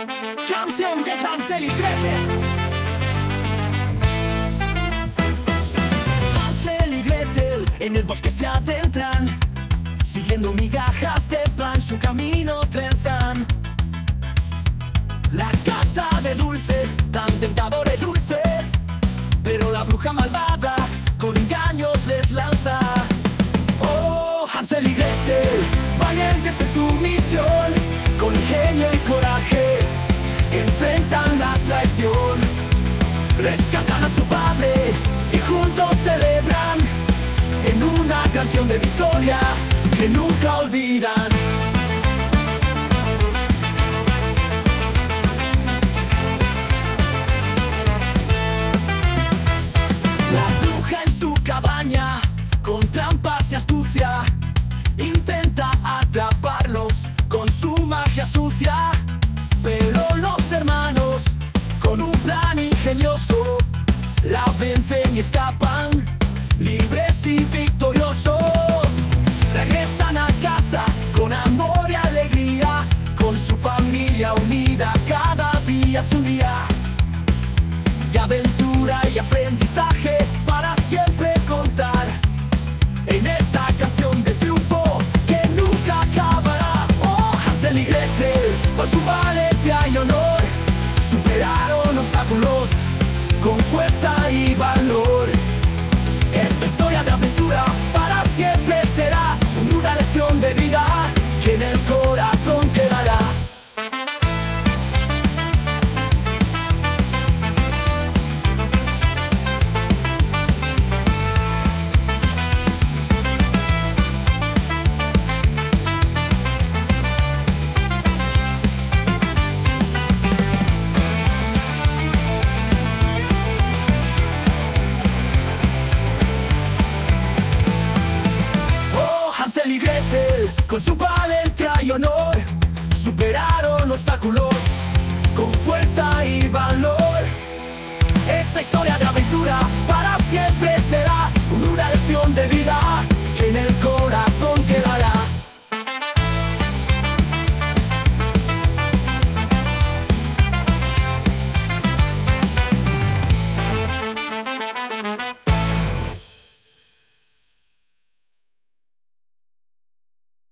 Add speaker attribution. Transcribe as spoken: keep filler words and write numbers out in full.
Speaker 1: Canción de Hansel y Gretel. Hansel y Gretel en el bosque se adentran, siguiendo migajas de pan su camino trenzan. La casa de dulces, tan tentadora y dulce, pero la bruja malvada con engaños les lanza. Oh, Hansel y Gretel, valientes en su misión, con ingenio y coraje enfrentan la traición. Rescatan a su padre y juntos celebran en una canción de victoria que nunca olvidan. La bruja en su cabaña, con trampas y astucia, intenta atraparlos con su magia sucia. Pero los hermanos, con un plan ingenioso, la vencen y escapan, libres y victoriosos. Regresan a casa con amor y alegría, con su familia unida, cada día es un día de aventura y aprendizaje para siempre contar en esta canción de triunfo que nunca acabará. Oh, Hansel y Gretel, por su valentía y honor, superaron obstáculos con fuerza y valor. Esta historia de aventura para siempre será una lección de vida que en el corazón quedará. Hansel y Gretel, con su valentía y honor, superaron obstáculos con fuerza y valor. Esta historia de aventura para siempre será una lección de vida que en el corazón